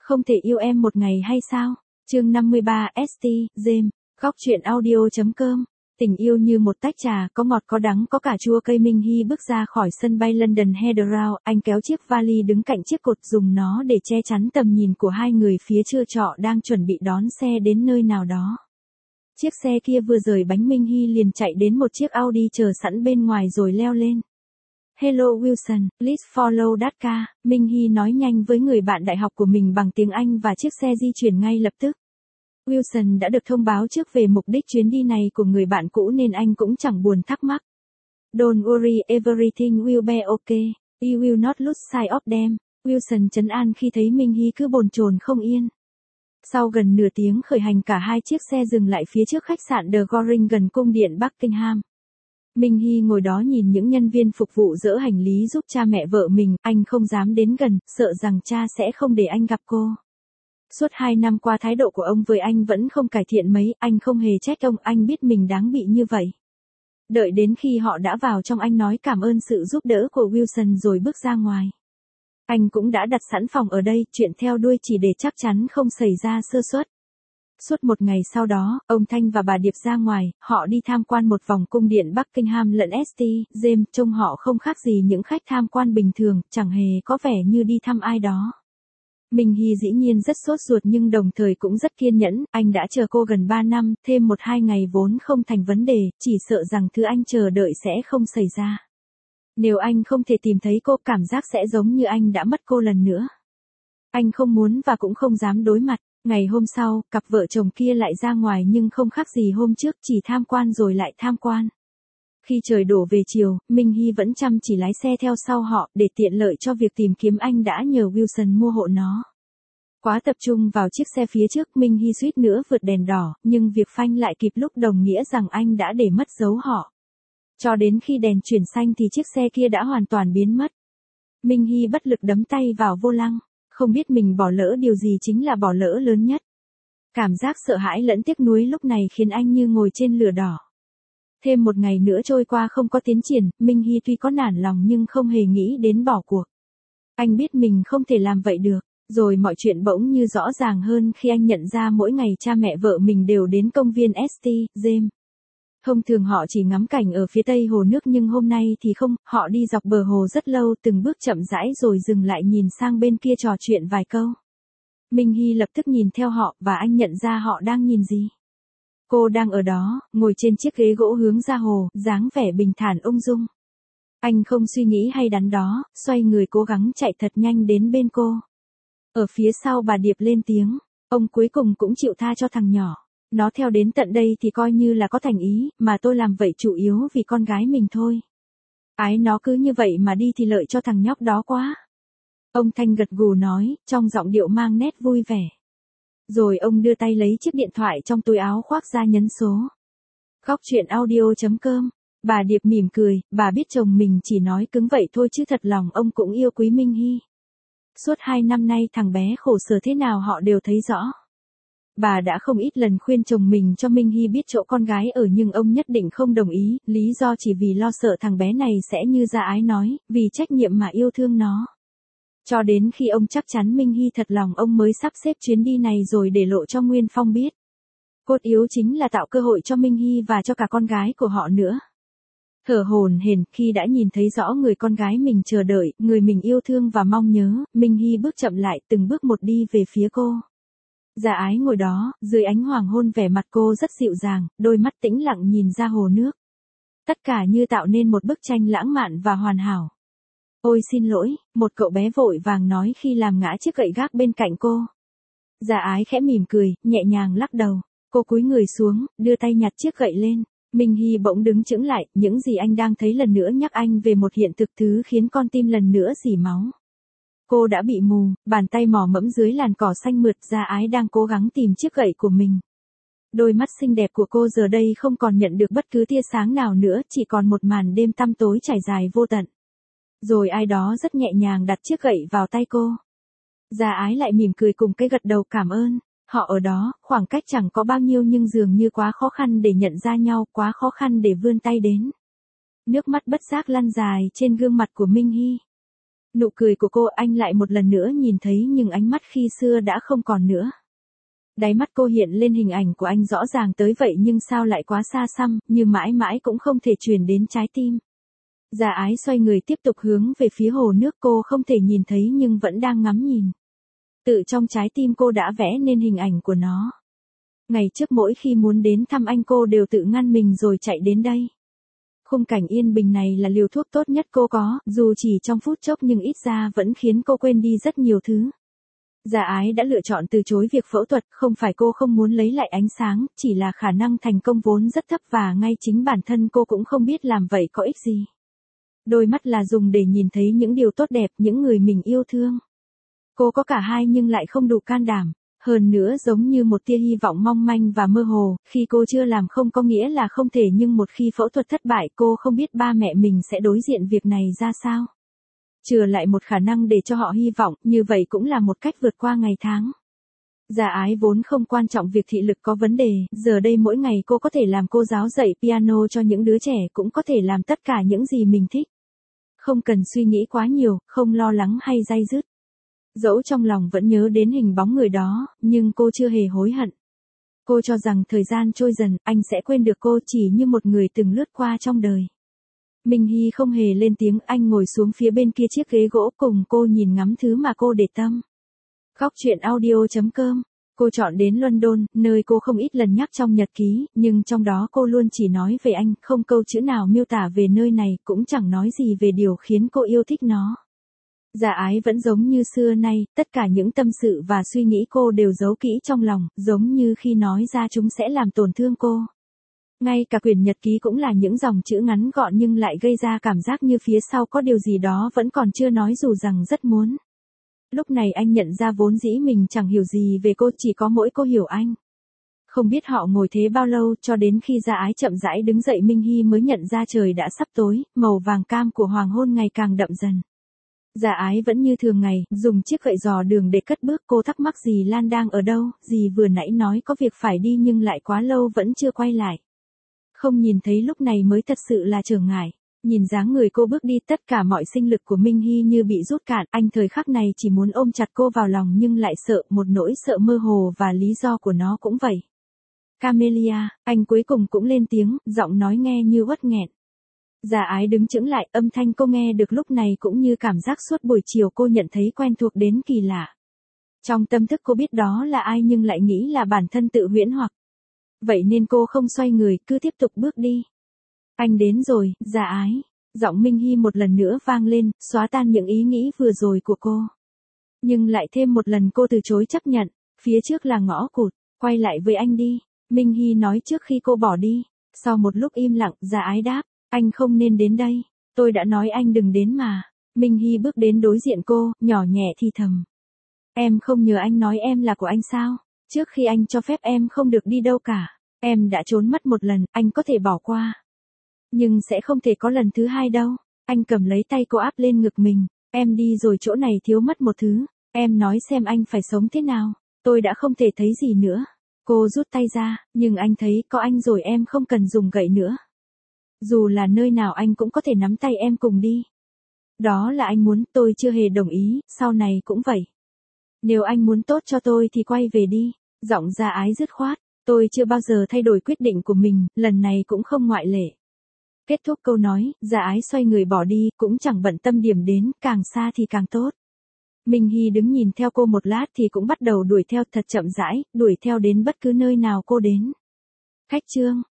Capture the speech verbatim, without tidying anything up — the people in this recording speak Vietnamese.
Không thể yêu em một ngày hay sao? Chương năm mươi ba ét tê, James, góc truyện audio.com. Tình yêu như một tách trà, có ngọt có đắng có cả chua cây. Minh Hy bước ra khỏi sân bay London Heathrow, anh kéo chiếc vali đứng cạnh chiếc cột dùng nó để che chắn tầm nhìn của hai người phía chưa trọ đang chuẩn bị đón xe đến nơi nào đó. Chiếc xe kia vừa rời bánh Minh Hy liền chạy đến một chiếc Audi chờ sẵn bên ngoài rồi leo lên. Hello Wilson, please follow that car, Minh Hy nói nhanh với người bạn đại học của mình bằng tiếng Anh và chiếc xe di chuyển ngay lập tức. Wilson đã được thông báo trước về mục đích chuyến đi này của người bạn cũ nên anh cũng chẳng buồn thắc mắc. Don't worry, everything will be okay, you will not lose sight of them, Wilson trấn an khi thấy Minh Hy cứ bồn chồn không yên. Sau gần nửa tiếng khởi hành cả hai chiếc xe dừng lại phía trước khách sạn The Goring gần cung điện Buckingham. Minh Hy ngồi đó nhìn những nhân viên phục vụ dỡ hành lý giúp cha mẹ vợ mình, anh không dám đến gần, sợ rằng cha sẽ không để anh gặp cô. Suốt hai năm qua thái độ của ông với anh vẫn không cải thiện mấy, anh không hề trách ông, anh biết mình đáng bị như vậy. Đợi đến khi họ đã vào trong anh nói cảm ơn sự giúp đỡ của Wilson rồi bước ra ngoài. Anh cũng đã đặt sẵn phòng ở đây, chuyện theo đuôi chỉ để chắc chắn không xảy ra sơ suất. Suốt một ngày sau đó, ông Thanh và bà Điệp ra ngoài, họ đi tham quan một vòng cung điện Buckingham lẫn ét tê, James, trông họ không khác gì những khách tham quan bình thường, chẳng hề có vẻ như đi thăm ai đó. Minh Hy dĩ nhiên rất sốt ruột nhưng đồng thời cũng rất kiên nhẫn, anh đã chờ cô gần ba năm, thêm một hai ngày vốn không thành vấn đề, chỉ sợ rằng thứ anh chờ đợi sẽ không xảy ra. Nếu anh không thể tìm thấy cô, cảm giác sẽ giống như anh đã mất cô lần nữa. Anh không muốn và cũng không dám đối mặt. Ngày hôm sau, cặp vợ chồng kia lại ra ngoài nhưng không khác gì hôm trước, chỉ tham quan rồi lại tham quan. Khi trời đổ về chiều, Minh Hy vẫn chăm chỉ lái xe theo sau họ, để tiện lợi cho việc tìm kiếm anh đã nhờ Wilson mua hộ nó. Quá tập trung vào chiếc xe phía trước, Minh Hy suýt nữa vượt đèn đỏ, nhưng việc phanh lại kịp lúc đồng nghĩa rằng anh đã để mất dấu họ. Cho đến khi đèn chuyển xanh thì chiếc xe kia đã hoàn toàn biến mất. Minh Hy bất lực đấm tay vào vô lăng, không biết mình bỏ lỡ điều gì chính là bỏ lỡ lớn nhất. Cảm giác sợ hãi lẫn tiếc nuối lúc này khiến anh như ngồi trên lửa đỏ. Thêm một ngày nữa trôi qua không có tiến triển, Minh Hy tuy có nản lòng nhưng không hề nghĩ đến bỏ cuộc. Anh biết mình không thể làm vậy được, rồi mọi chuyện bỗng như rõ ràng hơn khi anh nhận ra mỗi ngày cha mẹ vợ mình đều đến công viên ét tê, James. Thông thường họ chỉ ngắm cảnh ở phía tây hồ nước nhưng hôm nay thì không, họ đi dọc bờ hồ rất lâu, từng bước chậm rãi rồi dừng lại nhìn sang bên kia trò chuyện vài câu. Minh Hy lập tức nhìn theo họ và anh nhận ra họ đang nhìn gì. Cô đang ở đó, ngồi trên chiếc ghế gỗ hướng ra hồ, dáng vẻ bình thản ung dung. Anh không suy nghĩ hay đắn đo, xoay người cố gắng chạy thật nhanh đến bên cô. Ở phía sau bà Điệp lên tiếng, ông cuối cùng cũng chịu tha cho thằng nhỏ. Nó theo đến tận đây thì coi như là có thành ý, mà tôi làm vậy chủ yếu vì con gái mình thôi. Ái nó cứ như vậy mà đi thì lợi cho thằng nhóc đó quá. Ông Thanh gật gù nói, trong giọng điệu mang nét vui vẻ. Rồi ông đưa tay lấy chiếc điện thoại trong túi áo khoác ra nhấn số. Góc truyện audio.com. Bà Điệp mỉm cười, bà biết chồng mình chỉ nói cứng vậy thôi chứ thật lòng ông cũng yêu quý Minh Hy. Suốt hai năm nay thằng bé khổ sở thế nào họ đều thấy rõ. Bà đã không ít lần khuyên chồng mình cho Minh Hy biết chỗ con gái ở nhưng ông nhất định không đồng ý, lý do chỉ vì lo sợ thằng bé này sẽ như Gia Ái nói, vì trách nhiệm mà yêu thương nó. Cho đến khi ông chắc chắn Minh Hy thật lòng ông mới sắp xếp chuyến đi này rồi để lộ cho Nguyên Phong biết. Cốt yếu chính là tạo cơ hội cho Minh Hy và cho cả con gái của họ nữa. Thở hổn hển khi đã nhìn thấy rõ người con gái mình chờ đợi, người mình yêu thương và mong nhớ, Minh Hy bước chậm lại từng bước một đi về phía cô. Gia Ái ngồi đó, dưới ánh hoàng hôn vẻ mặt cô rất dịu dàng, đôi mắt tĩnh lặng nhìn ra hồ nước. Tất cả như tạo nên một bức tranh lãng mạn và hoàn hảo. Ôi xin lỗi, một cậu bé vội vàng nói khi làm ngã chiếc gậy gác bên cạnh cô. Gia Ái khẽ mỉm cười, nhẹ nhàng lắc đầu. Cô cúi người xuống, đưa tay nhặt chiếc gậy lên. Minh Hy bỗng đứng chững lại, những gì anh đang thấy lần nữa nhắc anh về một hiện thực thứ khiến con tim lần nữa rỉ máu. Cô đã bị mù, bàn tay mò mẫm dưới làn cỏ xanh mượt. Gia Ái đang cố gắng tìm chiếc gậy của mình. Đôi mắt xinh đẹp của cô giờ đây không còn nhận được bất cứ tia sáng nào nữa, chỉ còn một màn đêm tăm tối trải dài vô tận. Rồi ai đó rất nhẹ nhàng đặt chiếc gậy vào tay cô. Gia Ái lại mỉm cười cùng cái gật đầu cảm ơn. Họ ở đó, khoảng cách chẳng có bao nhiêu nhưng dường như quá khó khăn để nhận ra nhau, quá khó khăn để vươn tay đến. Nước mắt bất giác lăn dài trên gương mặt của Minh Hy. Nụ cười của cô anh lại một lần nữa nhìn thấy nhưng ánh mắt khi xưa đã không còn nữa. Đáy mắt cô hiện lên hình ảnh của anh rõ ràng tới vậy nhưng sao lại quá xa xăm, như mãi mãi cũng không thể truyền đến trái tim. Dạ ái xoay người tiếp tục hướng về phía hồ nước cô không thể nhìn thấy nhưng vẫn đang ngắm nhìn. Tự trong trái tim cô đã vẽ nên hình ảnh của nó. Ngày trước mỗi khi muốn đến thăm anh cô đều tự ngăn mình rồi chạy đến đây. Khung cảnh yên bình này là liều thuốc tốt nhất cô có, dù chỉ trong phút chốc nhưng ít ra vẫn khiến cô quên đi rất nhiều thứ. Dạ ái đã lựa chọn từ chối việc phẫu thuật, không phải cô không muốn lấy lại ánh sáng, chỉ là khả năng thành công vốn rất thấp và ngay chính bản thân cô cũng không biết làm vậy có ích gì. Đôi mắt là dùng để nhìn thấy những điều tốt đẹp, những người mình yêu thương. Cô có cả hai nhưng lại không đủ can đảm. Hơn nữa giống như một tia hy vọng mong manh và mơ hồ, khi cô chưa làm không có nghĩa là không thể nhưng một khi phẫu thuật thất bại cô không biết ba mẹ mình sẽ đối diện việc này ra sao. Chừa lại một khả năng để cho họ hy vọng, như vậy cũng là một cách vượt qua ngày tháng. Dạ ái vốn không quan trọng việc thị lực có vấn đề, giờ đây mỗi ngày cô có thể làm cô giáo dạy piano cho những đứa trẻ cũng có thể làm tất cả những gì mình thích. Không cần suy nghĩ quá nhiều, không lo lắng hay day dứt. Dẫu trong lòng vẫn nhớ đến hình bóng người đó, nhưng cô chưa hề hối hận. Cô cho rằng thời gian trôi dần, anh sẽ quên được cô chỉ như một người từng lướt qua trong đời. Minh Hy không hề lên tiếng, anh ngồi xuống phía bên kia chiếc ghế gỗ cùng cô nhìn ngắm thứ mà cô để tâm. Góc truyện audio chấm com. Cô chọn đến London, nơi cô không ít lần nhắc trong nhật ký, nhưng trong đó cô luôn chỉ nói về anh, không câu chữ nào miêu tả về nơi này, cũng chẳng nói gì về điều khiến cô yêu thích nó. Dạ ái vẫn giống như xưa nay, tất cả những tâm sự và suy nghĩ cô đều giấu kỹ trong lòng, giống như khi nói ra chúng sẽ làm tổn thương cô. Ngay cả quyển nhật ký cũng là những dòng chữ ngắn gọn nhưng lại gây ra cảm giác như phía sau có điều gì đó vẫn còn chưa nói dù rằng rất muốn. Lúc này anh nhận ra vốn dĩ mình chẳng hiểu gì về cô, chỉ có mỗi cô hiểu anh. Không biết họ ngồi thế bao lâu cho đến khi Dạ ái chậm rãi đứng dậy Minh Hy mới nhận ra trời đã sắp tối, màu vàng cam của hoàng hôn ngày càng đậm dần. Dạ ái vẫn như thường ngày, dùng chiếc gậy dò đường để cất bước. Cô thắc mắc dì Lan đang ở đâu, dì vừa nãy nói có việc phải đi nhưng lại quá lâu vẫn chưa quay lại. Không nhìn thấy lúc này mới thật sự là trở ngại. Nhìn dáng người cô bước đi, tất cả mọi sinh lực của Minh Hy như bị rút cạn, anh thời khắc này chỉ muốn ôm chặt cô vào lòng nhưng lại sợ, một nỗi sợ mơ hồ và lý do của nó cũng vậy. Camelia, anh cuối cùng cũng lên tiếng, giọng nói nghe như uất nghẹn. Dạ ái đứng chững lại, âm thanh cô nghe được lúc này cũng như cảm giác suốt buổi chiều cô nhận thấy quen thuộc đến kỳ lạ. Trong tâm thức cô biết đó là ai nhưng lại nghĩ là bản thân tự huyễn hoặc. Vậy nên cô không xoay người, cứ tiếp tục bước đi. Anh đến rồi, dạ ái. Giọng Minh Hy một lần nữa vang lên, xóa tan những ý nghĩ vừa rồi của cô. Nhưng lại thêm một lần cô từ chối chấp nhận, phía trước là ngõ cụt, quay lại với anh đi. Minh Hy nói trước khi cô bỏ đi. Sau một lúc im lặng, dạ ái đáp, anh không nên đến đây. Tôi đã nói anh đừng đến mà. Minh Hy bước đến đối diện cô, nhỏ nhẹ thì thầm. Em không nhớ anh nói em là của anh sao? Trước khi anh cho phép em không được đi đâu cả. Em đã trốn mất một lần, anh có thể bỏ qua. Nhưng sẽ không thể có lần thứ hai đâu. Anh cầm lấy tay cô áp lên ngực mình. Em đi rồi chỗ này thiếu mất một thứ. Em nói xem anh phải sống thế nào. Tôi đã không thể thấy gì nữa. Cô rút tay ra, nhưng anh thấy có anh rồi em không cần dùng gậy nữa. Dù là nơi nào anh cũng có thể nắm tay em cùng đi. Đó là anh muốn, tôi chưa hề đồng ý, sau này cũng vậy. Nếu anh muốn tốt cho tôi thì quay về đi. Giọng Dạ ái dứt khoát. Tôi chưa bao giờ thay đổi quyết định của mình, lần này cũng không ngoại lệ. Kết thúc câu nói, Dạ ái xoay người bỏ đi, cũng chẳng bận tâm điểm đến, càng xa thì càng tốt. Minh Hy đứng nhìn theo cô một lát thì cũng bắt đầu đuổi theo thật chậm rãi, đuổi theo đến bất cứ nơi nào cô đến. Khách trương.